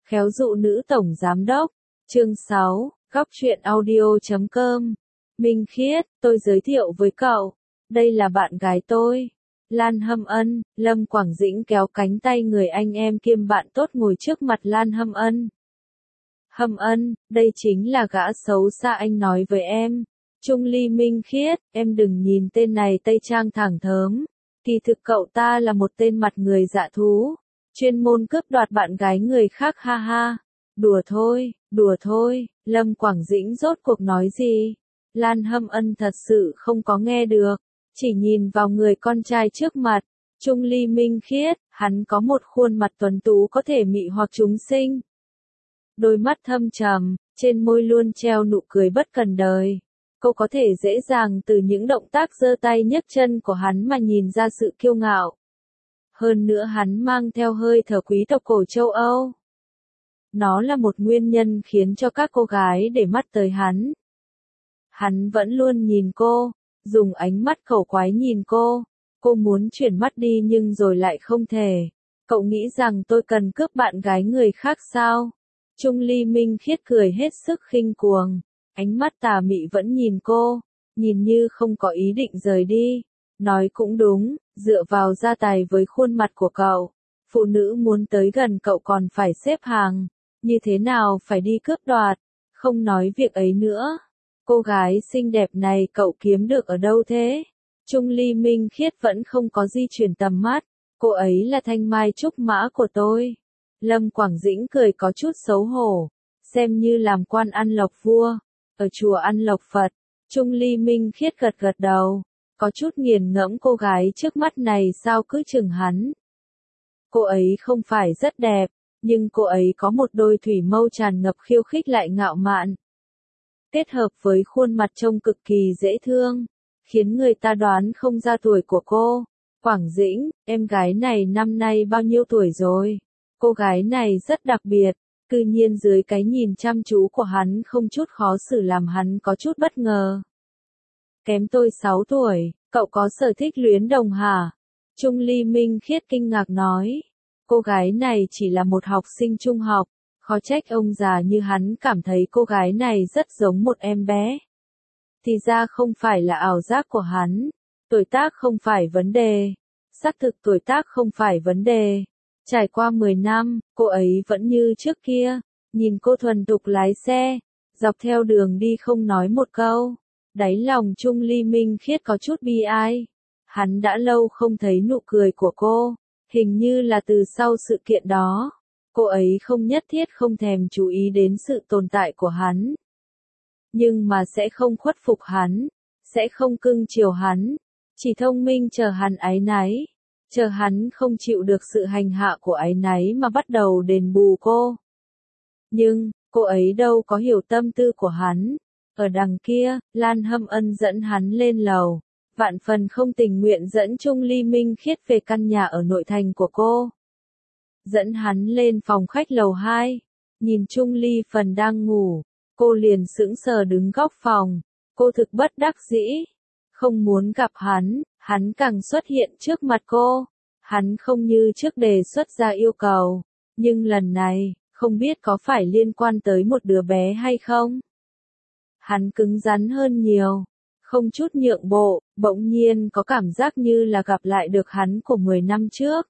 Khéo dụ nữ tổng giám đốc. Chương 6, Góc truyện audio.com. Minh Khiết, tôi giới thiệu với cậu. Đây là bạn gái tôi. Lan Hâm Ân. Lâm Quảng Dĩnh kéo cánh tay người anh em kiêm bạn tốt ngồi trước mặt Lan Hâm Ân. Hâm Ân, đây chính là gã xấu xa anh nói với em. Trung Ly Minh Khiết, em đừng nhìn tên này tây trang thẳng thớm. Kỳ thực cậu ta là một tên mặt người dạ thú. Chuyên môn cướp đoạt bạn gái người khác, ha ha. Đùa thôi, Lâm Quảng Dĩnh rốt cuộc nói gì? Lan Hâm Ân thật sự không có nghe được, chỉ nhìn vào người con trai trước mặt. Trung Ly Minh Khiết, hắn có một khuôn mặt tuấn tú có thể mị hoặc chúng sinh. Đôi mắt thâm trầm, trên môi luôn treo nụ cười bất cần đời. Cô có thể dễ dàng từ những động tác giơ tay nhấc chân của hắn mà nhìn ra sự kiêu ngạo. Hơn nữa hắn mang theo hơi thở quý tộc cổ châu Âu. Nó là một nguyên nhân khiến cho các cô gái để mắt tới hắn. Hắn vẫn luôn nhìn cô, dùng ánh mắt khẩu quái nhìn cô. Cô muốn chuyển mắt đi nhưng rồi lại không thể. Cậu nghĩ rằng tôi cần cướp bạn gái người khác sao? Trung Ly Minh Khiết cười hết sức khinh cuồng. Ánh mắt tà mị vẫn nhìn cô, nhìn như không có ý định rời đi. Nói cũng đúng, dựa vào gia tài với khuôn mặt của cậu, phụ nữ muốn tới gần cậu còn phải xếp hàng. Như thế nào phải đi cướp đoạt? Không nói việc ấy nữa. Cô gái xinh đẹp này cậu kiếm được ở đâu thế? Trung Ly Minh Khiết vẫn không có di chuyển tầm mắt. Cô ấy là thanh mai trúc mã của tôi. Lâm Quảng Dĩnh cười có chút xấu hổ. Xem như làm quan ăn lộc vua. Ở chùa ăn lộc Phật. Trung Ly Minh Khiết gật gật đầu. Có chút nghiền ngẫm cô gái trước mắt này sao cứ chừng hắn. Cô ấy không phải rất đẹp, nhưng cô ấy có một đôi thủy mâu tràn ngập khiêu khích lại ngạo mạn. Kết hợp với khuôn mặt trông cực kỳ dễ thương, khiến người ta đoán không ra tuổi của cô. Quảng Dĩnh, em gái này năm nay bao nhiêu tuổi rồi? Cô gái này rất đặc biệt, tự nhiên dưới cái nhìn chăm chú của hắn không chút khó xử làm hắn có chút bất ngờ. Kém tôi 6 tuổi, cậu có sở thích luyến đồng hả? Trung Ly Minh Khiết kinh ngạc nói. Cô gái này chỉ là một học sinh trung học, khó trách ông già như hắn cảm thấy cô gái này rất giống một em bé. Thì ra không phải là ảo giác của hắn, tuổi tác không phải vấn đề, xác thực tuổi tác không phải vấn đề. Trải qua 10 năm, cô ấy vẫn như trước kia, nhìn cô thuần thục lái xe, dọc theo đường đi không nói một câu. Đáy lòng Trung Ly Minh Khiết có chút bi ai. Hắn đã lâu không thấy nụ cười của cô, hình như là từ sau sự kiện đó. Cô ấy không nhất thiết không thèm chú ý đến sự tồn tại của hắn. Nhưng mà sẽ không khuất phục hắn, sẽ không cưng chiều hắn, chỉ thông minh chờ hắn áy náy. Chờ hắn không chịu được sự hành hạ của áy náy mà bắt đầu đền bù cô. Nhưng, cô ấy đâu có hiểu tâm tư của hắn. Ở đằng kia, Lan Hâm Ân dẫn hắn lên lầu, vạn phần không tình nguyện dẫn Trung Ly Minh Khiết về căn nhà ở nội thành của cô. Dẫn hắn lên phòng khách lầu 2, nhìn Trung Ly phần đang ngủ, cô liền sững sờ đứng góc phòng, cô thực bất đắc dĩ, không muốn gặp hắn càng xuất hiện trước mặt cô. Hắn không như trước đề xuất ra yêu cầu, nhưng lần này, không biết có phải liên quan tới một đứa bé hay không? Hắn cứng rắn hơn nhiều, không chút nhượng bộ, bỗng nhiên có cảm giác như là gặp lại được hắn của 10 năm trước.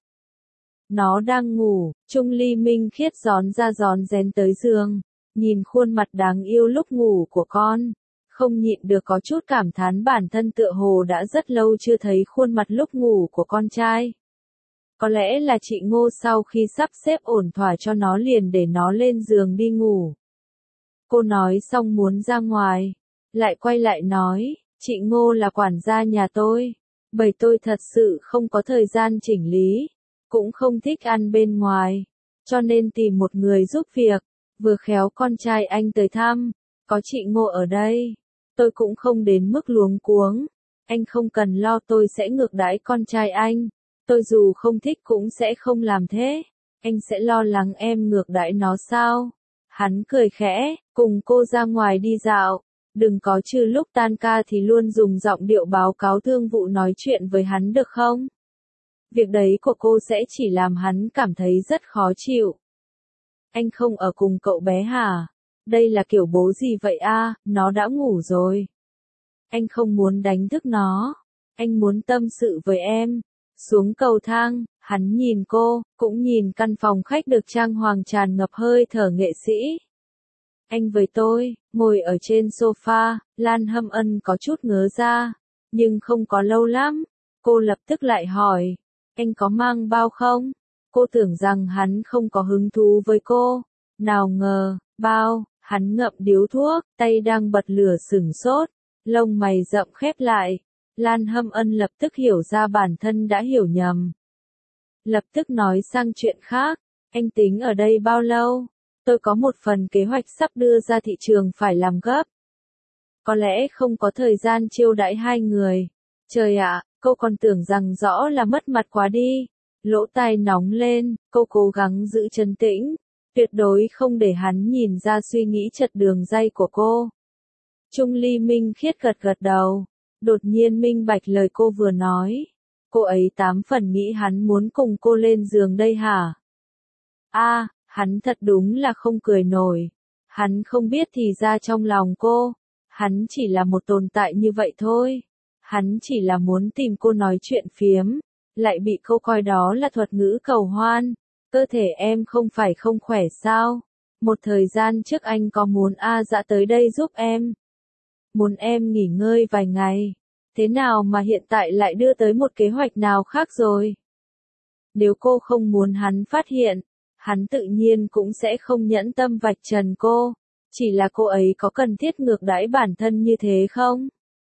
Nó đang ngủ, Trung Ly Minh Khiết rón ra rón rén tới giường, nhìn khuôn mặt đáng yêu lúc ngủ của con, không nhịn được có chút cảm thán bản thân tựa hồ đã rất lâu chưa thấy khuôn mặt lúc ngủ của con trai. Có lẽ là chị Ngô sau khi sắp xếp ổn thỏa cho nó liền để nó lên giường đi ngủ. Cô nói xong muốn ra ngoài, lại quay lại nói, chị Ngô là quản gia nhà tôi, bởi tôi thật sự không có thời gian chỉnh lý, cũng không thích ăn bên ngoài, cho nên tìm một người giúp việc, vừa khéo con trai anh tới thăm, có chị Ngô ở đây, tôi cũng không đến mức luống cuống, anh không cần lo tôi sẽ ngược đãi con trai anh, tôi dù không thích cũng sẽ không làm thế, anh sẽ lo lắng em ngược đãi nó sao? Hắn cười khẽ, cùng cô ra ngoài đi dạo, đừng có trừ lúc tan ca thì luôn dùng giọng điệu báo cáo thương vụ nói chuyện với hắn được không? Việc đấy của cô sẽ chỉ làm hắn cảm thấy rất khó chịu. Anh không ở cùng cậu bé hả? Đây là kiểu bố gì vậy a? Nó đã ngủ rồi. Anh không muốn đánh thức nó. Anh muốn tâm sự với em. Xuống cầu thang, hắn nhìn cô, cũng nhìn căn phòng khách được trang hoàng tràn ngập hơi thở nghệ sĩ. Anh với tôi, ngồi ở trên sofa, Lan Hâm Ân có chút ngớ ra, nhưng không có lâu lắm. Cô lập tức lại hỏi, anh có mang bao không? Cô tưởng rằng hắn không có hứng thú với cô. Nào ngờ, bao, hắn ngậm điếu thuốc, tay đang bật lửa sửng sốt, lông mày rậm khép lại. Lan Hâm Ân lập tức hiểu ra bản thân đã hiểu nhầm. Lập tức nói sang chuyện khác, anh tính ở đây bao lâu? Tôi có một phần kế hoạch sắp đưa ra thị trường phải làm gấp. Có lẽ không có thời gian chiêu đãi hai người. Trời ạ, cô còn tưởng rằng rõ là mất mặt quá đi. Lỗ tai nóng lên, cô cố gắng giữ trấn tĩnh, tuyệt đối không để hắn nhìn ra suy nghĩ chật đường ray của cô. Trung Ly Minh Khiết gật gật đầu, đột nhiên minh bạch lời cô vừa nói. Cô ấy 8 phần nghĩ hắn muốn cùng cô lên giường đây hả? A, hắn thật đúng là không cười nổi. Hắn không biết thì ra trong lòng cô, hắn chỉ là một tồn tại như vậy thôi. Hắn chỉ là muốn tìm cô nói chuyện phiếm, lại bị cô coi đó là thuật ngữ cầu hoan. Cơ thể em không phải không khỏe sao? Một thời gian trước anh có muốn A Dã tới đây giúp em. Muốn em nghỉ ngơi vài ngày. Thế nào mà hiện tại lại đưa tới một kế hoạch nào khác rồi? Nếu cô không muốn hắn phát hiện, hắn tự nhiên cũng sẽ không nhẫn tâm vạch trần cô. Chỉ là cô ấy có cần thiết ngược đãi bản thân như thế không?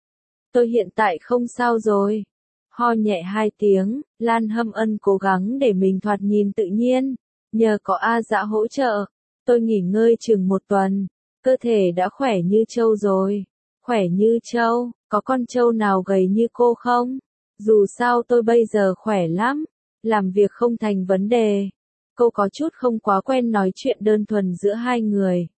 Tôi hiện tại không sao rồi. Ho nhẹ 2 tiếng, Lan Hâm Ân cố gắng để mình thoạt nhìn tự nhiên. Nhờ có A Dã hỗ trợ, tôi nghỉ ngơi chừng 1 tuần. Cơ thể đã khỏe như trâu rồi. Khỏe như trâu, có con trâu nào gầy như cô không? Dù sao tôi bây giờ khỏe lắm. Làm việc không thành vấn đề. Cô có chút không quá quen nói chuyện đơn thuần giữa hai người.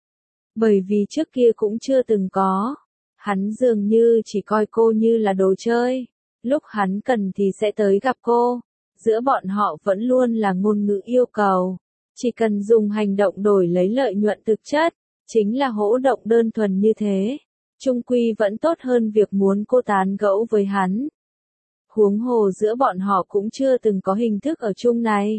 Bởi vì trước kia cũng chưa từng có. Hắn dường như chỉ coi cô như là đồ chơi. Lúc hắn cần thì sẽ tới gặp cô. Giữa bọn họ vẫn luôn là ngôn ngữ yêu cầu. Chỉ cần dùng hành động đổi lấy lợi nhuận thực chất. Chính là hỗ động đơn thuần như thế. Chung quy vẫn tốt hơn việc muốn cô tán gẫu với hắn. Huống hồ giữa bọn họ cũng chưa từng có hình thức ở chung này.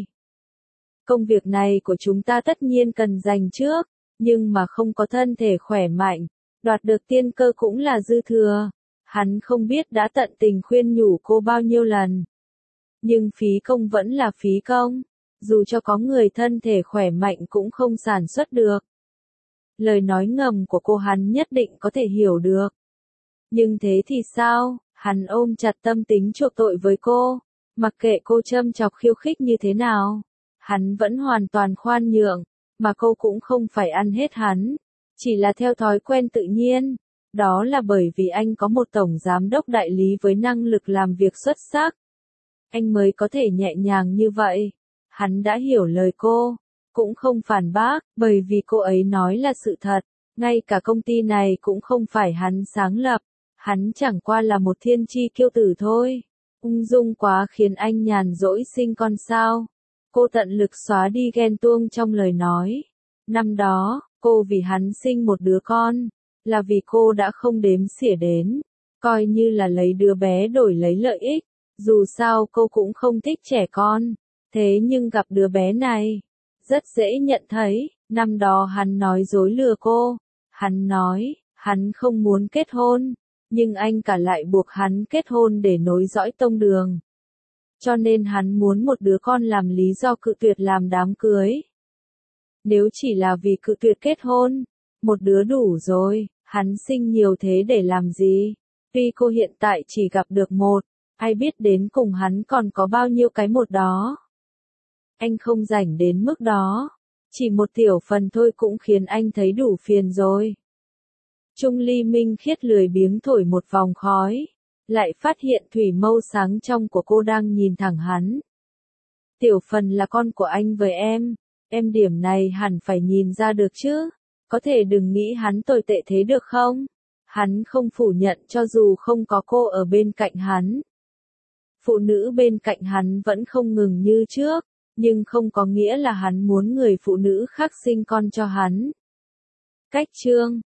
Công việc này của chúng ta tất nhiên cần dành trước, nhưng mà không có thân thể khỏe mạnh, đoạt được tiên cơ cũng là dư thừa. Hắn không biết đã tận tình khuyên nhủ cô bao nhiêu lần. Nhưng phí công vẫn là phí công, dù cho có người thân thể khỏe mạnh cũng không sản xuất được. Lời nói ngầm của cô hắn nhất định có thể hiểu được. Nhưng thế thì sao? Hắn ôm chặt tâm tính chuộc tội với cô, mặc kệ cô châm chọc khiêu khích như thế nào. Hắn vẫn hoàn toàn khoan nhượng, mà cô cũng không phải ăn hết hắn, chỉ là theo thói quen tự nhiên. Đó là bởi vì anh có một tổng giám đốc đại lý với năng lực làm việc xuất sắc. Anh mới có thể nhẹ nhàng như vậy. Hắn đã hiểu lời cô, cũng không phản bác, bởi vì cô ấy nói là sự thật. Ngay cả công ty này cũng không phải hắn sáng lập. Hắn chẳng qua là một thiên chi kiêu tử thôi. Ung dung quá khiến anh nhàn rỗi sinh con sao. Cô tận lực xóa đi ghen tuông trong lời nói. Năm đó, cô vì hắn sinh một đứa con, là vì cô đã không đếm xỉa đến, coi như là lấy đứa bé đổi lấy lợi ích. Dù sao cô cũng không thích trẻ con, thế nhưng gặp đứa bé này, rất dễ nhận thấy, năm đó hắn nói dối lừa cô. Hắn nói, hắn không muốn kết hôn, nhưng anh cả lại buộc hắn kết hôn để nối dõi tông đường. Cho nên hắn muốn một đứa con làm lý do cự tuyệt làm đám cưới. Nếu chỉ là vì cự tuyệt kết hôn, một đứa đủ rồi, hắn sinh nhiều thế để làm gì? Tuy cô hiện tại chỉ gặp được một, ai biết đến cùng hắn còn có bao nhiêu cái một đó. Anh không rảnh đến mức đó, chỉ một tiểu phần thôi cũng khiến anh thấy đủ phiền rồi. Trung Ly Minh Khiết lười biếng thổi một vòng khói, lại phát hiện thủy mâu sáng trong của cô đang nhìn thẳng hắn. Tiểu phần là con của anh với em điểm này hẳn phải nhìn ra được chứ, có thể đừng nghĩ hắn tồi tệ thế được không? Hắn không phủ nhận cho dù không có cô ở bên cạnh hắn. Phụ nữ bên cạnh hắn vẫn không ngừng như trước, nhưng không có nghĩa là hắn muốn người phụ nữ khác sinh con cho hắn. Cách chương